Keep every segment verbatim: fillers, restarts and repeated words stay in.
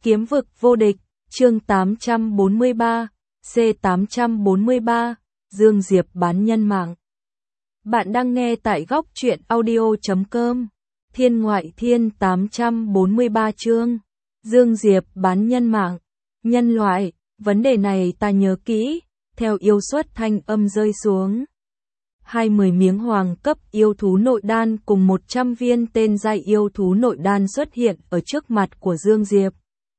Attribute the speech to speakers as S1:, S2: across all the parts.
S1: Kiếm vực vô địch, chương tám trăm bốn mươi ba, C tám trăm bốn mươi ba, Dương Diệp bán nhân mạng. Bạn đang nghe tại góc truyện audio chấm com. Thiên ngoại thiên tám trăm bốn mươi ba chương. Dương Diệp bán nhân mạng. Nhân loại, vấn đề này ta nhớ kỹ, theo yêu suất thanh âm rơi xuống. Hai mươi miếng hoàng cấp yêu thú nội đan cùng một trăm viên tên giai yêu thú nội đan xuất hiện ở trước mặt của Dương Diệp.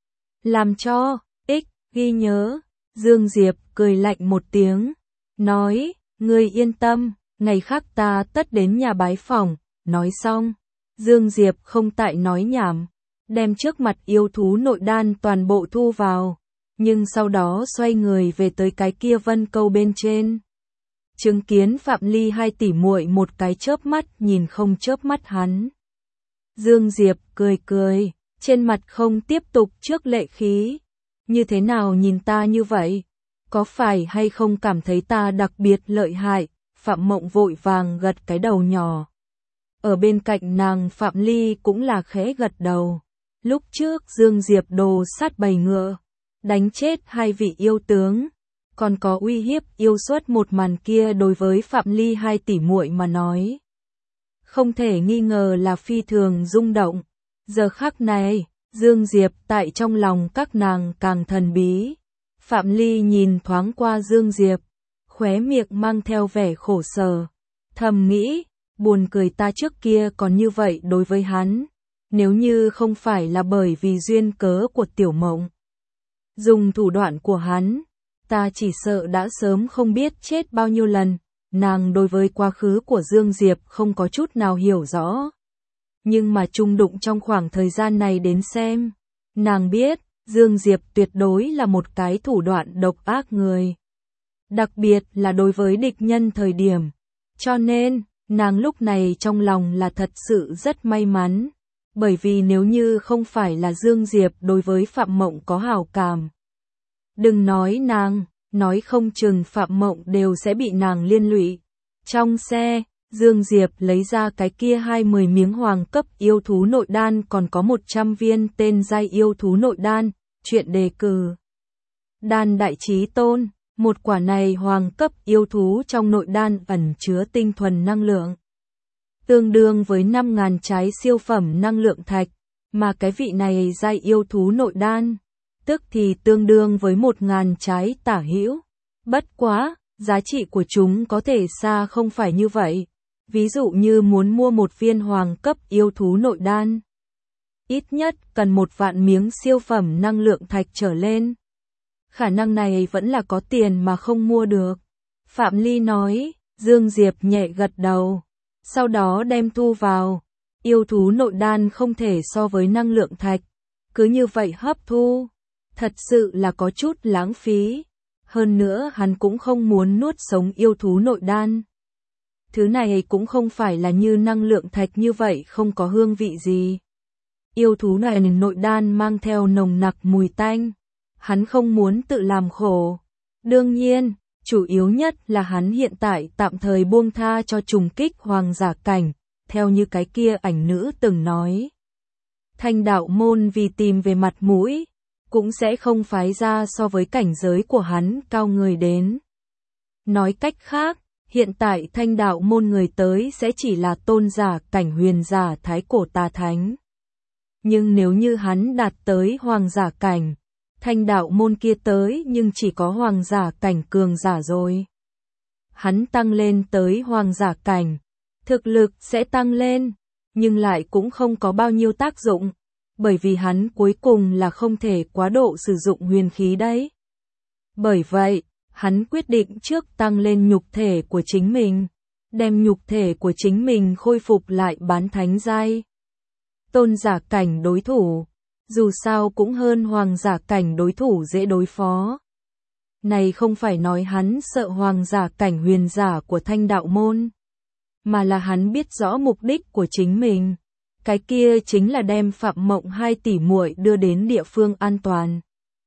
S1: Làm cho, ích, ghi nhớ, Dương Diệp cười lạnh một tiếng, nói, ngươi yên tâm, ngày khác ta tất đến nhà bái phỏng, nói xong. Dương Diệp không tại nói nhảm, đem trước mặt yêu thú nội đan toàn bộ thu vào, nhưng sau đó xoay người về tới cái kia vân câu bên trên. Chứng kiến Phạm Ly hai tỷ muội một cái chớp mắt nhìn không chớp mắt hắn. Dương Diệp cười cười, trên mặt không tiếp tục trước lệ khí. Như thế nào nhìn ta như vậy? Có phải hay không cảm thấy ta đặc biệt lợi hại? Phạm Mộng vội vàng gật cái đầu nhỏ. Ở bên cạnh nàng Phạm Ly cũng là khẽ gật đầu. Lúc trước Dương Diệp đồ sát bầy ngựa, đánh chết hai vị yêu tướng, còn có uy hiếp yêu suất một màn kia đối với Phạm Ly hai tỷ muội mà nói, không thể nghi ngờ là phi thường rung động. Giờ khắc này, Dương Diệp tại trong lòng các nàng càng thần bí. Phạm Ly nhìn thoáng qua Dương Diệp, khóe miệng mang theo vẻ khổ sở, thầm nghĩ, buồn cười ta trước kia còn như vậy đối với hắn, nếu như không phải là bởi vì duyên cớ của Tiểu Mộng, dùng thủ đoạn của hắn, ta chỉ sợ đã sớm không biết chết bao nhiêu lần. Nàng đối với quá khứ của Dương Diệp không có chút nào hiểu rõ, nhưng mà chung đụng trong khoảng thời gian này đến xem, nàng biết, Dương Diệp tuyệt đối là một cái thủ đoạn độc ác người. Đặc biệt là đối với địch nhân thời điểm. Cho nên, nàng lúc này trong lòng là thật sự rất may mắn. Bởi vì nếu như không phải là Dương Diệp đối với Phạm Mộng có hảo cảm. Đừng nói nàng, nói không chừng Phạm Mộng đều sẽ bị nàng liên lụy. Trong xe, Dương Diệp lấy ra cái kia hai mươi miếng hoàng cấp yêu thú nội đan, còn có một trăm viên tên giai yêu thú nội đan, chuyện đề cử. Đan đại chí tôn, một quả này hoàng cấp yêu thú trong nội đan ẩn chứa tinh thuần năng lượng, tương đương với năm nghìn trái siêu phẩm năng lượng thạch, mà cái vị này giai yêu thú nội đan, tức thì tương đương với một nghìn trái tả hữu. Bất quá, giá trị của chúng có thể xa không phải như vậy. Ví dụ như muốn mua một viên hoàng cấp yêu thú nội đan, ít nhất cần một vạn miếng siêu phẩm năng lượng thạch trở lên. Khả năng này vẫn là có tiền mà không mua được. Phạm Ly nói, Dương Diệp nhẹ gật đầu, sau đó đem thu vào. Yêu thú nội đan không thể so với năng lượng thạch, cứ như vậy hấp thu, thật sự là có chút lãng phí. Hơn nữa hắn cũng không muốn nuốt sống yêu thú nội đan. Thứ này cũng không phải là như năng lượng thạch như vậy không có hương vị gì. Yêu thú này nội đan mang theo nồng nặc mùi tanh. Hắn không muốn tự làm khổ. Đương nhiên, chủ yếu nhất là hắn hiện tại tạm thời buông tha cho trùng kích hoàng giả cảnh, theo như cái kia ảnh nữ từng nói. Thanh đạo môn vì tìm về mặt mũi, cũng sẽ không phái ra so với cảnh giới của hắn cao người đến. Nói cách khác, hiện tại thanh đạo môn người tới sẽ chỉ là tôn giả cảnh huyền giả thái cổ tà thánh. Nhưng nếu như hắn đạt tới hoàng giả cảnh, thanh đạo môn kia tới nhưng chỉ có hoàng giả cảnh cường giả rồi. Hắn tăng lên tới hoàng giả cảnh, thực lực sẽ tăng lên, nhưng lại cũng không có bao nhiêu tác dụng, bởi vì hắn cuối cùng là không thể quá độ sử dụng huyền khí đấy. Bởi vậy, hắn quyết định trước tăng lên nhục thể của chính mình, đem nhục thể của chính mình khôi phục lại bán thánh giai. Tôn giả cảnh đối thủ, dù sao cũng hơn hoàng giả cảnh đối thủ dễ đối phó. Này không phải nói hắn sợ hoàng giả cảnh huyền giả của thanh đạo môn, mà là hắn biết rõ mục đích của chính mình. Cái kia chính là đem Phạm Mộng hai tỷ muội đưa đến địa phương an toàn.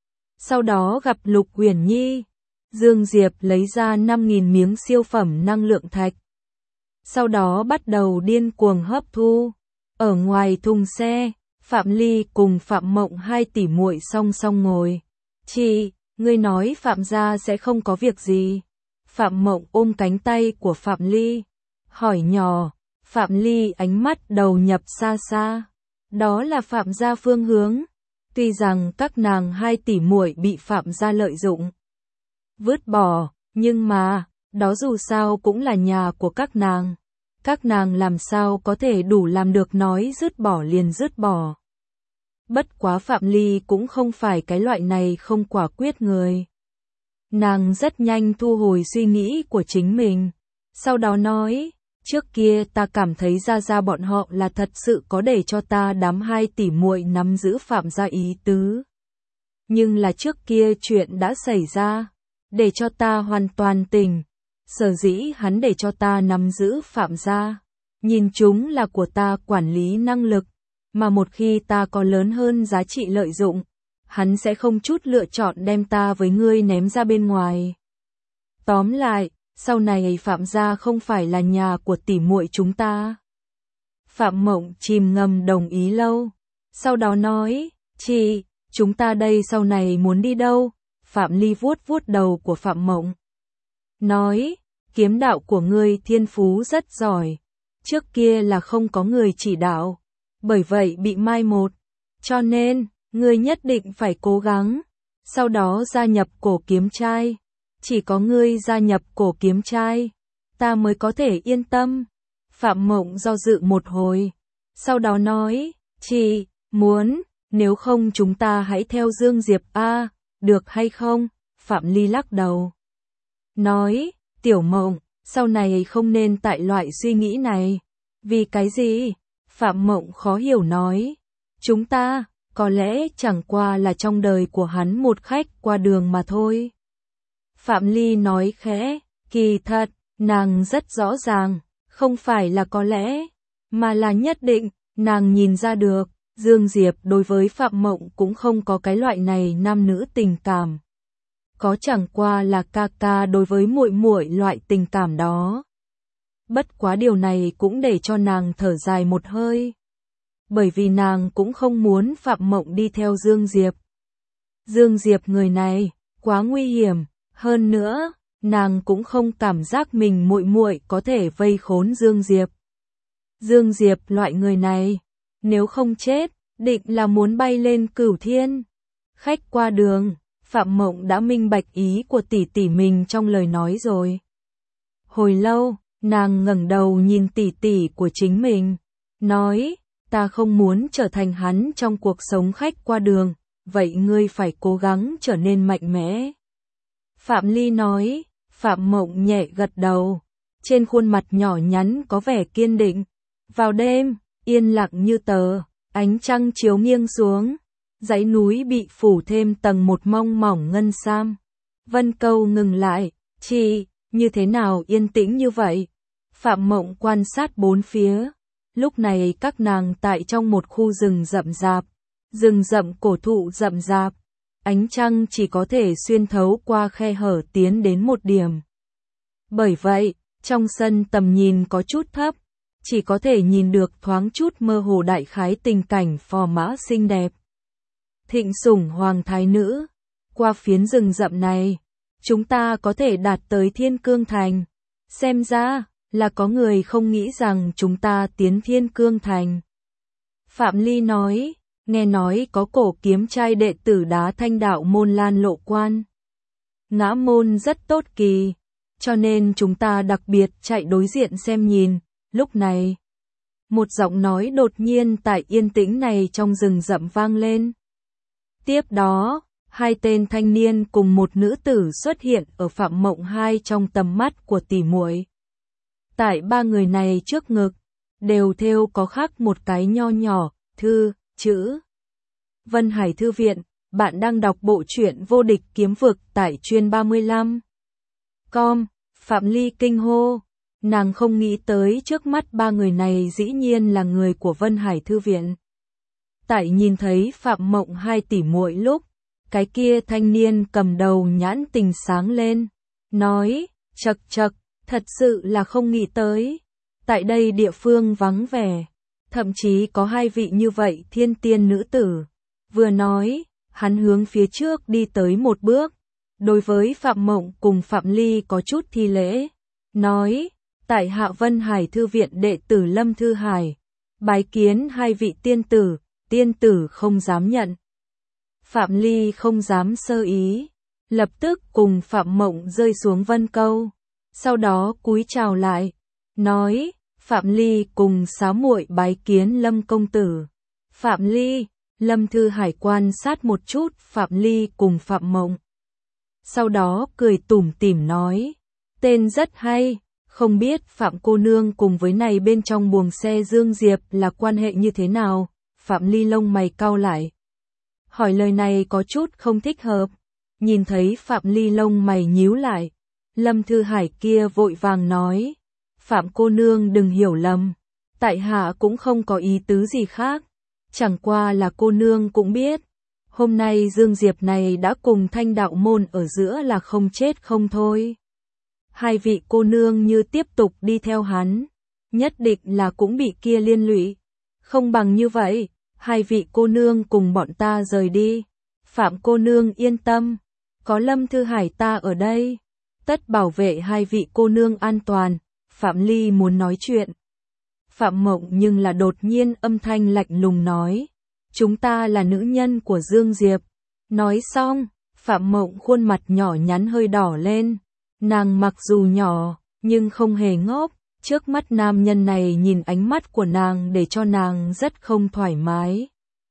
S1: Sau đó gặp Lục Huyền Nhi, Dương Diệp lấy ra năm nghìn miếng siêu phẩm năng lượng thạch. Sau đó bắt đầu điên cuồng hấp thu. Ở ngoài thùng xe, Phạm Ly cùng Phạm Mộng hai tỷ muội song song ngồi. Chị, ngươi nói Phạm gia sẽ không có việc gì. Phạm Mộng ôm cánh tay của Phạm Ly, hỏi nhỏ. Phạm Ly ánh mắt đầu nhập xa xa. Đó là Phạm gia phương hướng. Tuy rằng các nàng hai tỷ muội bị Phạm gia lợi dụng, vứt bỏ, nhưng mà, đó dù sao cũng là nhà của các nàng. Các nàng làm sao có thể đủ làm được nói dứt bỏ liền dứt bỏ. Bất quá Phạm Ly cũng không phải cái loại này không quả quyết người. Nàng rất nhanh thu hồi suy nghĩ của chính mình. Sau đó nói, trước kia ta cảm thấy ra ra bọn họ là thật sự có để cho ta đám hai tỷ muội nắm giữ Phạm gia ý tứ. Nhưng là trước kia chuyện đã xảy ra, để cho ta hoàn toàn tỉnh. Sở dĩ hắn để cho ta nắm giữ Phạm gia, nhìn chúng là của ta quản lý năng lực, mà một khi ta có lớn hơn giá trị lợi dụng, hắn sẽ không chút lựa chọn đem ta với ngươi ném ra bên ngoài. Tóm lại, sau này Phạm gia không phải là nhà của tỷ muội chúng ta. Phạm Mộng chìm ngầm đồng ý lâu, sau đó nói, chị, chúng ta đây sau này muốn đi đâu? Phạm Ly vuốt vuốt đầu của Phạm Mộng, nói, kiếm đạo của ngươi thiên phú rất giỏi, trước kia là không có người chỉ đạo, bởi vậy bị mai một, cho nên, ngươi nhất định phải cố gắng, sau đó gia nhập cổ kiếm trai, chỉ có ngươi gia nhập cổ kiếm trai, ta mới có thể yên tâm. Phạm Mộng do dự một hồi, sau đó nói, chị, muốn, nếu không chúng ta hãy theo Dương Diệp a, được hay không? Phạm Ly lắc đầu, nói, Tiểu Mộng, sau này không nên tại loại suy nghĩ này. Vì cái gì? Phạm Mộng khó hiểu nói, chúng ta, có lẽ chẳng qua là trong đời của hắn một khách qua đường mà thôi. Phạm Ly nói khẽ, kỳ thật, nàng rất rõ ràng, không phải là có lẽ, mà là nhất định, nàng nhìn ra được, Dương Diệp đối với Phạm Mộng cũng không có cái loại này nam nữ tình cảm. Có chẳng qua là ca ca đối với muội muội loại tình cảm đó. Bất quá điều này cũng để cho nàng thở dài một hơi. Bởi vì nàng cũng không muốn Phạm Mộng đi theo Dương Diệp. Dương Diệp người này, quá nguy hiểm, hơn nữa, nàng cũng không cảm giác mình muội muội có thể vây khốn Dương Diệp. Dương Diệp loại người này, nếu không chết, định là muốn bay lên cửu thiên. Khách qua đường, Phạm Mộng đã minh bạch ý của tỷ tỷ mình trong lời nói rồi. Hồi lâu, nàng ngẩng đầu nhìn tỷ tỷ của chính mình, nói, ta không muốn trở thành hắn trong cuộc sống khách qua đường, vậy ngươi phải cố gắng trở nên mạnh mẽ. Phạm Ly nói, Phạm Mộng nhẹ gật đầu, trên khuôn mặt nhỏ nhắn có vẻ kiên định. Vào đêm, yên lặng như tờ, ánh trăng chiếu nghiêng xuống, dãy núi bị phủ thêm tầng một mong mỏng ngân sam. Vân Câu ngừng lại, chị, như thế nào yên tĩnh như vậy? Phạm Mộng quan sát bốn phía, lúc này các nàng tại trong một khu rừng rậm rạp, rừng rậm cổ thụ rậm rạp, ánh trăng chỉ có thể xuyên thấu qua khe hở tiến đến một điểm. Bởi vậy, trong sân tầm nhìn có chút thấp, chỉ có thể nhìn được thoáng chút mơ hồ đại khái tình cảnh phò mã xinh đẹp. Thịnh sủng hoàng thái nữ, qua phiến rừng rậm này, chúng ta có thể đạt tới Thiên Cương Thành. Xem ra, là có người không nghĩ rằng chúng ta tiến Thiên Cương Thành. Phạm Ly nói, nghe nói có cổ kiếm trai đệ tử đá Thanh Đạo môn Lan Lộ Quan. Ngã môn rất tốt kỳ, cho nên chúng ta đặc biệt chạy đối diện xem nhìn. Lúc này, một giọng nói đột nhiên tại yên tĩnh này trong rừng rậm vang lên. Tiếp đó, hai tên thanh niên cùng một nữ tử xuất hiện ở Phạm Mộng hai trong tầm mắt của tỷ muội. Tại ba người này trước ngực, đều thêu có khắc một cái nho nhỏ, thư, chữ. Vân Hải Thư Viện, bạn đang đọc bộ truyện Vô Địch Kiếm Vực tại chuyên ba mươi lăm. Com, Phạm Ly kinh hô. Nàng không nghĩ tới trước mắt ba người này dĩ nhiên là người của Vân Hải Thư Viện. Tại nhìn thấy Phạm Mộng hai tỷ muội lúc, cái kia thanh niên cầm đầu nhãn tình sáng lên, nói, chậc chậc, thật sự là không nghĩ tới. Tại đây địa phương vắng vẻ, Thậm chí có hai vị như vậy thiên tiên nữ tử. Vừa nói, hắn hướng phía trước đi tới một bước. Đối với Phạm Mộng cùng Phạm Ly có chút thi lễ. Nói, tại Hạ Vân Hải Thư viện đệ tử Lâm Thư Hải. Bái kiến hai vị tiên tử, tiên tử không dám nhận. Phạm Ly không dám sơ ý. Lập tức cùng Phạm Mộng rơi xuống vân câu. Sau đó cúi chào lại. Nói, Phạm Ly cùng xá muội bái kiến Lâm công tử. Phạm Ly, Lâm Thư Hải quan sát một chút Phạm Ly cùng Phạm Mộng. Sau đó cười tủm tỉm nói, tên rất hay, không biết Phạm cô nương cùng với này bên trong buồng xe Dương Diệp là quan hệ như thế nào? Phạm Ly lông mày cau lại. Hỏi lời này có chút không thích hợp. Nhìn thấy Phạm Ly lông mày nhíu lại. Lâm Thư Hải kia vội vàng nói, Phạm cô nương đừng hiểu lầm, tại hạ cũng không có ý tứ gì khác, chẳng qua là cô nương cũng biết, hôm nay Dương Diệp này đã cùng Thanh đạo môn ở giữa là không chết không thôi. Hai vị cô nương như tiếp tục đi theo hắn, nhất định là cũng bị kia liên lụy, không bằng như vậy, hai vị cô nương cùng bọn ta rời đi. Phạm cô nương yên tâm, có Lâm Thư Hải ta ở đây, tất bảo vệ hai vị cô nương an toàn. Phạm Ly muốn nói chuyện. Phạm Mộng nhưng là đột nhiên âm thanh lạnh lùng nói, chúng ta là nữ nhân của Dương Diệp. Nói xong, Phạm Mộng khuôn mặt nhỏ nhắn hơi đỏ lên. Nàng mặc dù nhỏ, nhưng không hề ngốc. Trước mắt nam nhân này nhìn ánh mắt của nàng để cho nàng rất không thoải mái.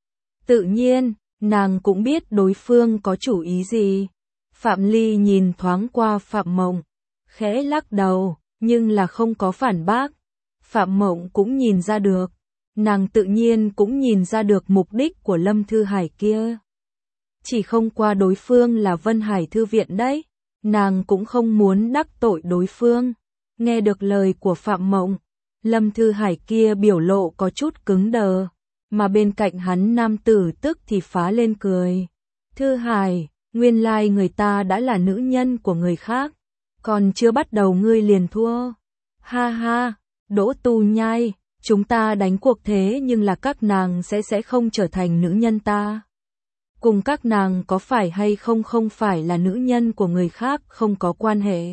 S1: Tự nhiên, nàng cũng biết đối phương có chủ ý gì. Phạm Ly nhìn thoáng qua Phạm Mộng, khẽ lắc đầu, nhưng là không có phản bác. Phạm Mộng cũng nhìn ra được, nàng tự nhiên cũng nhìn ra được mục đích của Lâm Thư Hải kia. Chỉ không qua đối phương là Vân Hải Thư viện đấy, nàng cũng không muốn đắc tội đối phương. Nghe được lời của Phạm Mộng, Lâm Thư Hải kia biểu lộ có chút cứng đờ, mà bên cạnh hắn nam tử tức thì phá lên cười. Thư Hải, nguyên lai người ta đã là nữ nhân của người khác, còn chưa bắt đầu ngươi liền thua. Ha ha, Đỗ Tu Nhai, chúng ta đánh cuộc thế nhưng là các nàng sẽ sẽ không trở thành nữ nhân ta. Cùng các nàng có phải hay không không phải là nữ nhân của người khác không có quan hệ.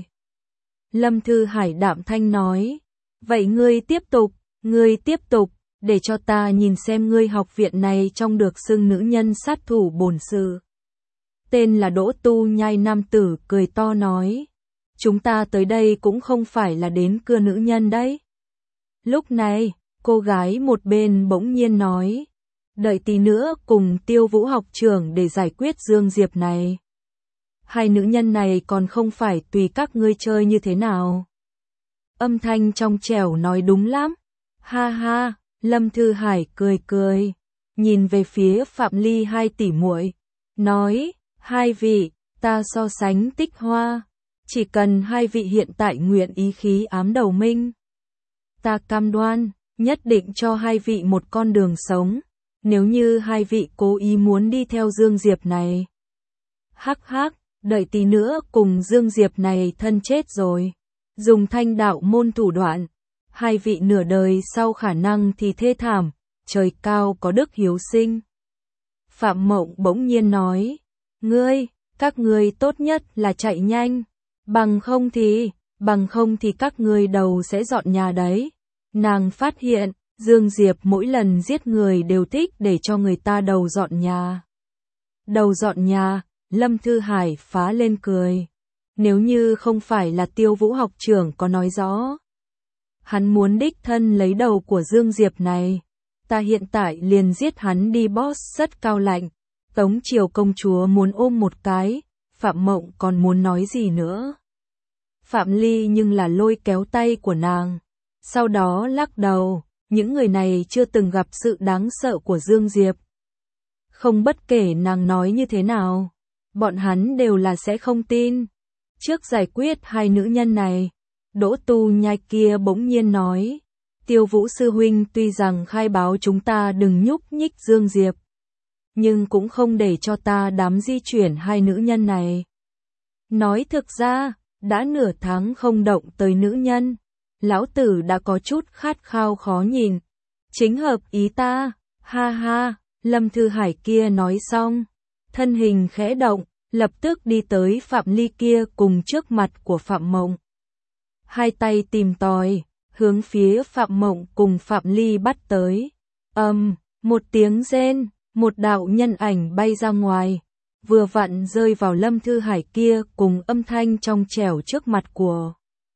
S1: Lâm Thư Hải đạm thanh nói, vậy ngươi tiếp tục, ngươi tiếp tục, để cho ta nhìn xem ngươi học viện này trong được xưng nữ nhân sát thủ bổn sự. Tên là Đỗ Tu Nhai nam tử cười to nói, chúng ta tới đây cũng không phải là đến cưa nữ nhân đấy. Lúc này, cô gái một bên bỗng nhiên nói, đợi tí nữa cùng Tiêu Vũ học trưởng để giải quyết Dương Diệp này. Hai nữ nhân này còn không phải tùy các ngươi chơi như thế nào. Âm thanh trong trẻo nói đúng lắm. Ha ha, Lâm Thư Hải cười cười, nhìn về phía Phạm Ly hai tỷ muội, nói, hai vị, ta so sánh Tích Hoa, chỉ cần hai vị hiện tại nguyện ý khí ám đầu minh. Ta cam đoan, nhất định cho hai vị một con đường sống, nếu như hai vị cố ý muốn đi theo Dương Diệp này. Hắc hắc, đợi tí nữa cùng Dương Diệp này thân chết rồi, dùng Thanh đạo môn thủ đoạn, hai vị nửa đời sau khả năng thì thê thảm, trời cao có đức hiếu sinh. Phạm Mộng bỗng nhiên nói, ngươi, các ngươi tốt nhất là chạy nhanh, bằng không thì, bằng không thì các ngươi đầu sẽ dọn nhà đấy. Nàng phát hiện, Dương Diệp mỗi lần giết người đều thích để cho người ta đầu dọn nhà. Đầu dọn nhà, Lâm Thư Hải phá lên cười. Nếu như không phải là Tiêu Vũ học trưởng có nói rõ, hắn muốn đích thân lấy đầu của Dương Diệp này, ta hiện tại liền giết hắn đi boss rất cao lạnh. Tống Triều công chúa muốn ôm một cái, Phạm Mộng còn muốn nói gì nữa. Phạm Ly nhưng là lôi kéo tay của nàng, sau đó lắc đầu, những người này chưa từng gặp sự đáng sợ của Dương Diệp. Không bất kể nàng nói như thế nào, bọn hắn đều là sẽ không tin. Trước giải quyết hai nữ nhân này, Đỗ Tu Nhai kia bỗng nhiên nói, Tiêu Vũ sư huynh tuy rằng khai báo chúng ta đừng nhúc nhích Dương Diệp, nhưng cũng không để cho ta đám di chuyển hai nữ nhân này. Nói thực ra, đã nửa tháng không động tới nữ nhân, lão tử đã có chút khát khao khó nhìn. chính hợp ý ta, ha ha, Lâm Thư Hải kia nói xong, thân hình khẽ động, lập tức đi tới Phạm Ly kia cùng trước mặt của Phạm Mộng. Hai tay tìm tòi, hướng phía Phạm Mộng cùng Phạm Ly bắt tới. Ầm, um, một tiếng rên, một đạo nhân ảnh bay ra ngoài, vừa vặn rơi vào Lâm Thư Hải kia cùng âm thanh trong trẻo trước mặt của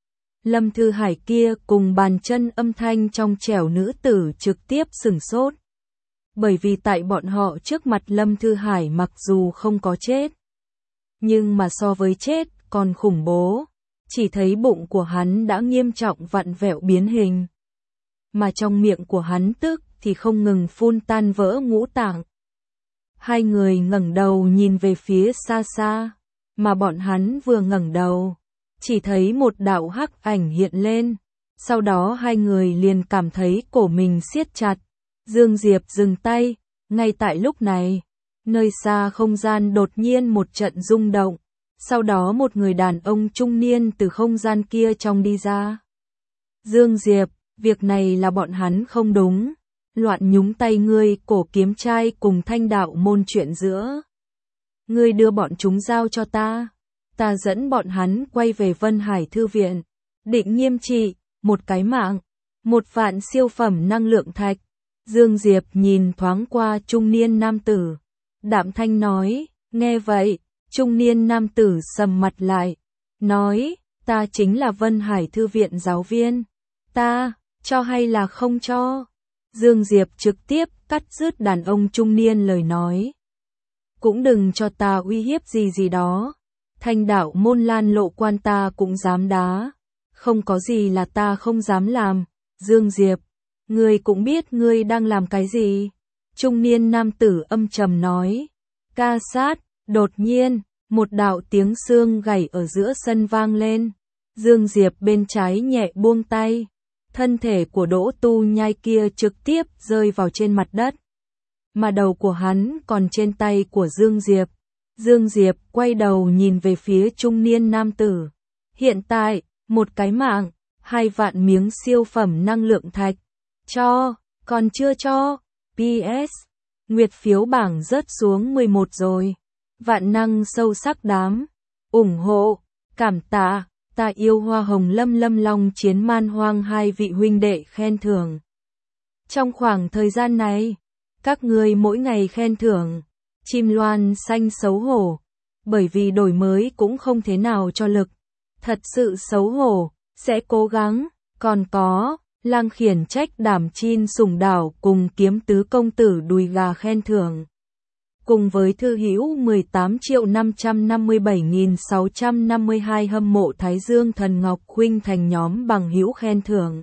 S1: Lâm Thư Hải kia cùng bàn chân âm thanh trong trẻo nữ tử trực tiếp sửng sốt. Bởi vì tại bọn họ trước mặt Lâm Thư Hải mặc dù không có chết, nhưng mà so với chết còn khủng bố, chỉ thấy bụng của hắn đã nghiêm trọng vặn vẹo biến hình. Mà trong miệng của hắn tức thì không ngừng phun tan vỡ ngũ tạng. Hai người ngẩng đầu nhìn về phía xa xa, mà bọn hắn vừa ngẩng đầu, chỉ thấy một đạo hắc ảnh hiện lên, sau đó hai người liền cảm thấy cổ mình siết chặt. Dương Diệp dừng tay, ngay tại lúc này, nơi xa không gian đột nhiên một trận rung động, sau đó một người đàn ông trung niên từ không gian kia trong đi ra. Dương Diệp, việc này là bọn hắn không đúng, loạn nhúng tay ngươi cổ kiếm trai cùng Thanh Đạo môn chuyện giữa. Ngươi đưa bọn chúng giao cho ta, ta dẫn bọn hắn quay về Vân Hải Thư viện, định nghiêm trị, một cái mạng, một vạn siêu phẩm năng lượng thạch. Dương Diệp nhìn thoáng qua trung niên nam tử, đạm thanh nói, nghe vậy, trung niên nam tử sầm mặt lại, nói, ta chính là Vân Hải Thư viện giáo viên, ta, cho hay là không cho? Dương Diệp trực tiếp cắt dứt đàn ông trung niên lời nói. Cũng đừng cho ta uy hiếp gì gì đó, Thanh Đạo môn Lan Lộ quan ta cũng dám đá, không có gì là ta không dám làm. Dương Diệp, ngươi cũng biết ngươi đang làm cái gì? Trung niên nam tử âm trầm nói. Ca sát, đột nhiên, một đạo tiếng xương gảy ở giữa sân vang lên. Dương Diệp bên trái nhẹ buông tay, thân thể của Đỗ Tu Nhai kia trực tiếp rơi vào trên mặt đất, mà đầu của hắn còn trên tay của Dương Diệp. Dương Diệp quay đầu nhìn về phía trung niên nam tử. Hiện tại, một cái mạng, hai vạn miếng siêu phẩm năng lượng thạch. Cho, còn chưa cho. pê ét. Nguyệt phiếu bảng rớt xuống mười một rồi. Vạn năng sâu sắc đám. ủng hộ, cảm tạ, ta yêu hoa hồng Lâm Lâm Long Chiến Man Hoang hai vị huynh đệ khen thưởng. Trong khoảng thời gian này, các người mỗi ngày khen thưởng. Chim loan xanh xấu hổ, bởi vì đổi mới cũng không thế nào cho lực. Thật sự xấu hổ, sẽ cố gắng. Còn có, Lang Khiển Trách Đảm Chin Sủng Đảo cùng Kiếm Tứ Công Tử Đùi Gà khen thưởng. Cùng với thư hữu mười tám triệu năm trăm năm mươi bảy nghìn sáu trăm năm mươi hai hâm mộ Thái Dương Thần Ngọc Khuynh thành nhóm bằng hữu khen thưởng.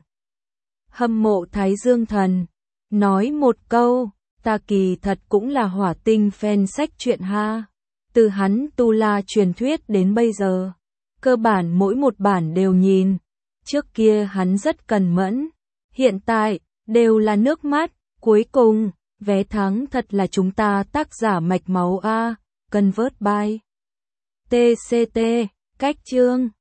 S1: Hâm mộ Thái Dương Thần, nói một câu, ta kỳ thật cũng là hỏa tinh fan sách truyện ha. Từ hắn tu la truyền thuyết đến bây giờ, cơ bản mỗi một bản đều nhìn. Trước kia hắn rất cần mẫn, hiện tại, đều là nước mắt. Cuối cùng, vé thắng thật là chúng ta tác giả mạch máu A, Convert by tê xê tê, cách chương.